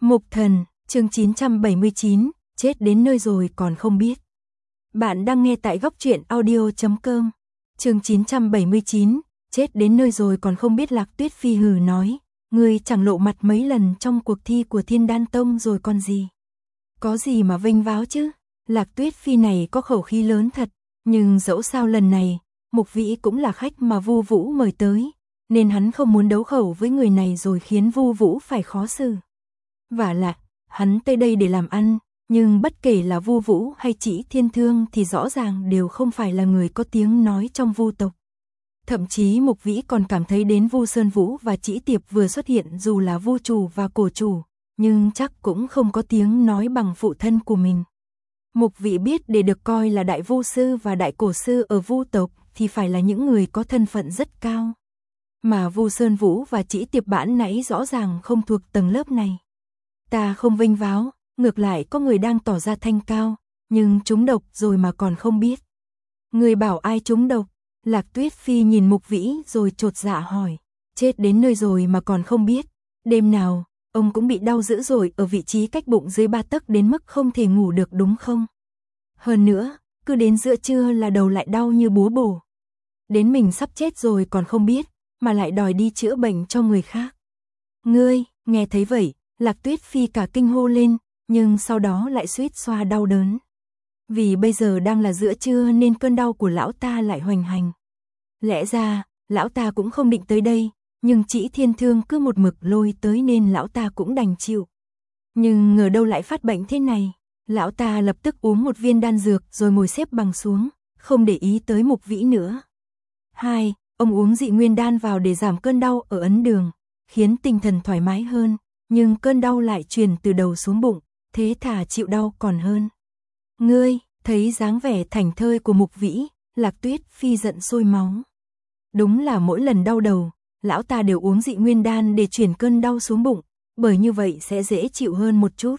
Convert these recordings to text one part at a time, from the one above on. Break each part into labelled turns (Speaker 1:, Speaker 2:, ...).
Speaker 1: Mục Thần, chương 979, chết đến nơi rồi còn không biết. Bạn đang nghe tại góc truyện audio.com. Chương 979, chết đến nơi rồi còn không biết. Lạc Tuyết Phi hừ nói, ngươi chẳng lộ mặt mấy lần trong cuộc thi của Thiên Đan Tông rồi còn gì. Có gì mà vênh váo chứ. Lạc Tuyết Phi này có khẩu khí lớn thật, nhưng dẫu sao lần này, Mục Vĩ cũng là khách mà Vu Vũ mời tới, nên hắn không muốn đấu khẩu với người này rồi khiến Vu Vũ phải khó xử. Vả lại, hắn tới đây để làm ăn, nhưng bất kể là Vu Vũ hay Chỉ Thiên Thương thì rõ ràng đều không phải là người có tiếng nói trong Vu tộc. Thậm chí Mục Vĩ còn cảm thấy đến Vu Sơn Vũ và Chỉ Tiệp vừa xuất hiện dù là Vu chủ và Cổ chủ, nhưng chắc cũng không có tiếng nói bằng phụ thân của mình. Mục Vĩ biết để được coi là đại Vu sư và đại Cổ sư ở Vu tộc thì phải là những người có thân phận rất cao. Mà Vu Sơn Vũ và Chỉ Tiệp bản nãy rõ ràng không thuộc tầng lớp này. Ta không vênh váo, ngược lại có người đang tỏ ra thanh cao, nhưng trúng độc rồi mà còn không biết. Người bảo ai trúng độc? Lạc Tuyết Phi nhìn Mục Vĩ rồi chột dạ hỏi, chết đến nơi rồi mà còn không biết. Đêm nào, ông cũng bị đau dữ dội ở vị trí cách bụng dưới 3 tấc đến mức không thể ngủ được đúng không? Hơn nữa, cứ đến giữa trưa là đầu lại đau như búa bổ. Đến mình sắp chết rồi còn không biết, mà lại đòi đi chữa bệnh cho người khác. Ngươi, nghe thấy vậy, Lạc Tuyết Phi cả kinh hô lên, nhưng sau đó lại suýt xoa đau đớn. Vì bây giờ đang là giữa trưa nên cơn đau của lão ta lại hoành hành. Lẽ ra, lão ta cũng không định tới đây, nhưng Chỉ Thiên Thương cứ một mực lôi tới nên lão ta cũng đành chịu. Nhưng ngờ đâu lại phát bệnh thế này, lão ta lập tức uống một viên đan dược rồi ngồi xếp bằng xuống, không để ý tới Mục Vĩ nữa. 2. Ông uống dị nguyên đan vào để giảm cơn đau ở ấn đường, khiến tinh thần thoải mái hơn, nhưng cơn đau lại truyền từ đầu xuống bụng, thế thà chịu đau còn hơn. Ngươi, thấy dáng vẻ thảnh thơi của Mục Vĩ, Lạc Tuyết Phi giận sôi máu. Đúng là mỗi lần đau đầu, lão ta đều uống dị nguyên đan để chuyển cơn đau xuống bụng, bởi như vậy sẽ dễ chịu hơn một chút.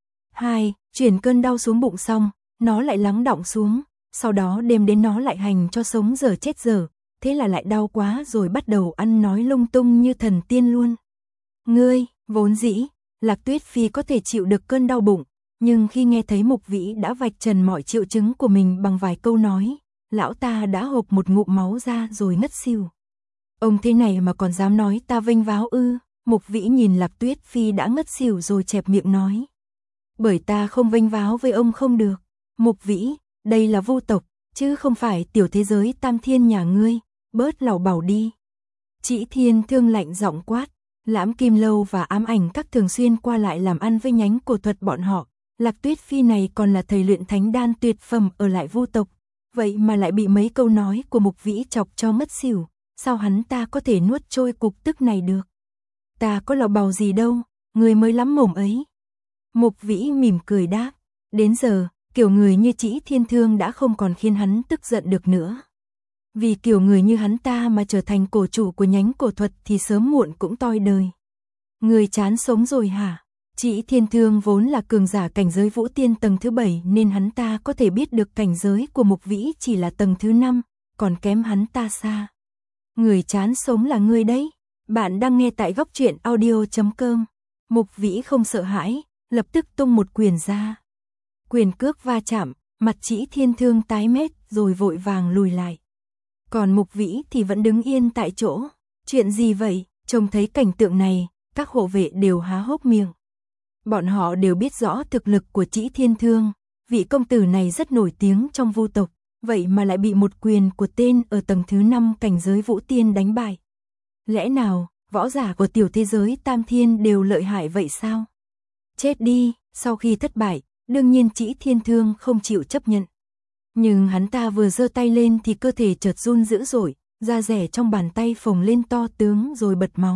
Speaker 1: 2. Chuyển cơn đau xuống bụng xong, nó lại lắng đọng xuống, sau đó đêm đến nó lại hành cho sống dở chết dở, thế là lại đau quá rồi bắt đầu ăn nói lung tung như thần tiên luôn. Ngươi, vốn dĩ, Lạc Tuyết Phi có thể chịu được cơn đau bụng, nhưng khi nghe thấy Mục Vĩ đã vạch trần mọi triệu chứng của mình bằng vài câu nói, lão ta đã hộc một ngụm máu ra rồi ngất xỉu. Ông thế này mà còn dám nói ta vênh váo ư? Mục Vĩ nhìn Lạc Tuyết Phi đã ngất xỉu rồi chẹp miệng nói. Bởi ta không vênh váo với ông không được. Mục Vĩ, đây là Vu tộc, chứ không phải tiểu thế giới Tam Thiên nhà ngươi, bớt lảo bảo đi. Chỉ Thiên Thương lạnh giọng quát. Lãm Kim Lâu và Ám Ảnh Các thường xuyên qua lại làm ăn với nhánh cổ thuật bọn họ. Lạc Tuyết Phi này còn là thầy luyện thánh đan tuyệt phẩm ở lại Vu tộc, vậy mà lại bị mấy câu nói của Mục Vĩ chọc cho ngất xỉu, sao hắn ta có thể nuốt trôi cục tức này được? Ta có lọ bào gì đâu, người mới lắm mồm ấy. Mục Vĩ mỉm cười đáp, đến giờ, kiểu người như Chỉ Thiên Thương đã không còn khiến hắn tức giận được nữa. Vì kiểu người như hắn ta mà trở thành cổ chủ của nhánh cổ thuật thì sớm muộn cũng toi đời. Người chán sống rồi hả? Chỉ Thiên Thương vốn là cường giả cảnh giới Vũ Tiên tầng thứ 7 nên hắn ta có thể biết được cảnh giới của Mục Vĩ chỉ là tầng thứ 5, còn kém hắn ta xa. Người chán sống là ngươi đấy. Bạn đang nghe tại góc truyện audio.com. Mục Vĩ không sợ hãi, lập tức tung một quyền ra. Quyền cước va chạm, mặt Chỉ Thiên Thương tái mét rồi vội vàng lùi lại. Còn Mục Vĩ thì vẫn đứng yên tại chỗ. Chuyện gì vậy? Trông thấy cảnh tượng này, các hộ vệ đều há hốc miệng. Bọn họ đều biết rõ thực lực của Chỉ Thiên Thương, vị công tử này rất nổi tiếng trong Vu tộc, vậy mà lại bị một quyền của tên ở tầng thứ 5 cảnh giới Vũ Tiên đánh bại. Lẽ nào, võ giả của tiểu thế giới Tam Thiên đều lợi hại vậy sao? Chết đi, sau khi thất bại, đương nhiên Chỉ Thiên Thương không chịu chấp nhận. Nhưng hắn ta vừa giơ tay lên thì cơ thể chợt run dữ dội, da rẻ trong bàn tay phồng lên to tướng rồi bật máu.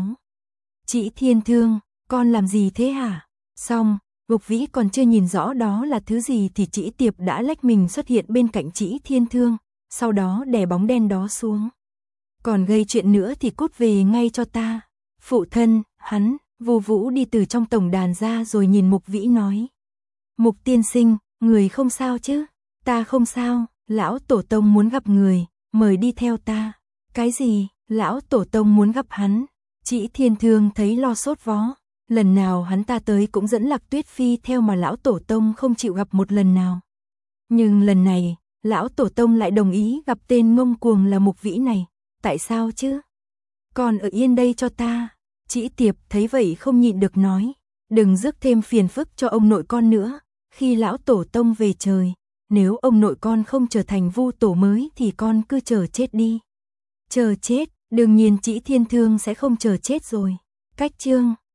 Speaker 1: Chỉ Thiên Thương, con làm gì thế hả? Xong, Mục Vĩ còn chưa nhìn rõ đó là thứ gì thì Chỉ Tiệp đã lách mình xuất hiện bên cạnh Chỉ Thiên Thương, sau đó đè bóng đen đó xuống. Còn gây chuyện nữa thì cút về ngay cho ta. Phụ thân, hắn, Vu Vũ đi từ trong tổng đàn ra rồi nhìn Mục Vĩ nói. Mục tiên sinh, người không sao chứ? Ta không sao, lão tổ tông muốn gặp người, mời đi theo ta. Cái gì? Lão tổ tông muốn gặp hắn? Chỉ Thiên Thương thấy lo sốt vó. Lần nào hắn ta tới cũng dẫn Lạc Tuyết Phi theo mà lão tổ tông không chịu gặp một lần nào. Nhưng lần này, lão tổ tông lại đồng ý gặp tên ngông cuồng là Mục Vĩ này. Tại sao chứ? Còn ở yên đây cho ta. Trĩ Tiệp thấy vậy không nhịn được nói. Đừng rước thêm phiền phức cho ông nội con nữa. Khi lão tổ tông về trời, nếu ông nội con không trở thành Vu tổ mới thì con cứ chờ chết đi. Chờ chết, đương nhiên Trĩ Thiên Thương sẽ không chờ chết rồi. Cách chương